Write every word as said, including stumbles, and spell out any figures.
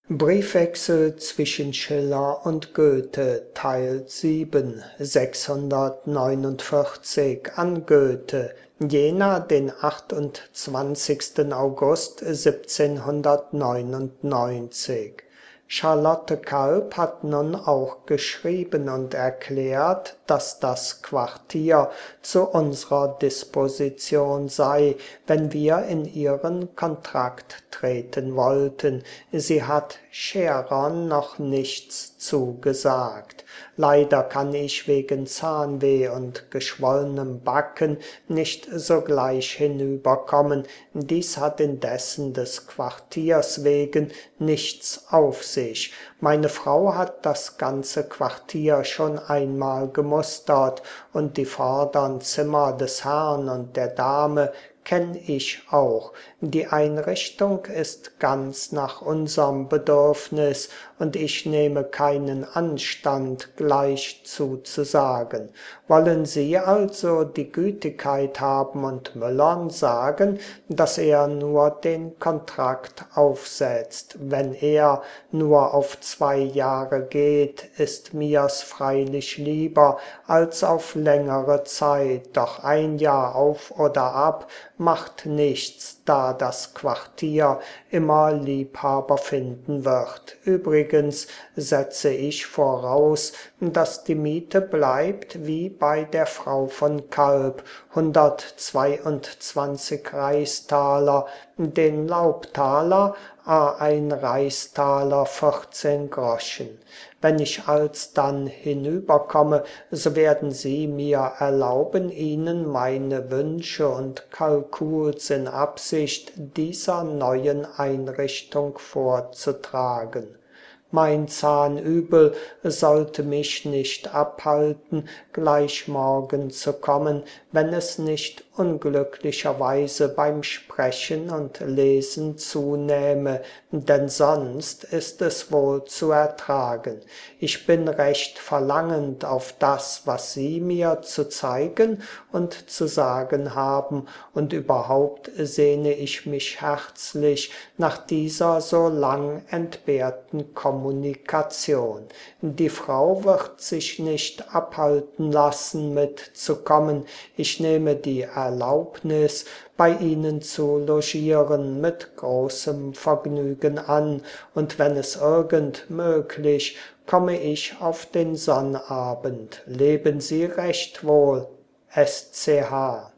Briefwechsel zwischen Schiller und Goethe, Teil sieben, sechshundertneunundvierzig an Goethe, Jena, den achtundzwanzigsten August siebzehnhundertneunundneunzig. Charlotte Kalb hat nun auch geschrieben und erklärt, dass das Quartier zu unserer Disposition sei, wenn wir in ihren Kontrakt treten wollten. Sie hat Scherern noch nichts zugesagt. Leider kann ich wegen Zahnweh und geschwollenem Backen nicht sogleich hinüberkommen. Dies hat indessen des Quartiers wegen nichts auf sich. Meine Frau hat das ganze Quartier schon einmal gemustert, und die vordern Zimmer des Herrn und der Dame kenn ich auch. Die Einrichtung ist ganz nach unserm Bedürfnis, und ich nehme keinen Anstand, gleich zuzusagen. Wollen Sie also die Gütigkeit haben und Müllern sagen, dass er nur den Kontrakt aufsetzt. Wenn er nur auf zwei Jahre geht, ist mir's freilich lieber als auf längere Zeit, doch ein Jahr auf oder ab macht nichts, da das Quartier immer Liebhaber finden wird. Übrigens setze ich voraus, dass die Miete bleibt wie bei der Frau von Kalb, hundertzweiundzwanzig Reichstaler, den Laubtaler, a ein Reichstaler vierzehn Groschen. Wenn ich alsdann hinüberkomme, so werden Sie mir erlauben, Ihnen meine Wünsche und Kalkuls in Absicht dieser neuen Einrichtung vorzutragen. Mein Zahnübel sollte mich nicht abhalten, gleich morgen zu kommen, wenn es nicht unglücklicherweise beim Sprechen und Lesen zunähme, denn sonst ist es wohl zu ertragen. Ich bin recht verlangend auf das, was Sie mir zu zeigen und zu sagen haben, und überhaupt sehne ich mich herzlich nach dieser so lang entbehrten Kommunikation. Die Frau wird sich nicht abhalten lassen, mitzukommen. Ich nehme die Erlaubnis, bei Ihnen zu logieren, mit großem Vergnügen an, und wenn es irgend möglich, komme ich auf den Sonnabend. Leben Sie recht wohl. S C H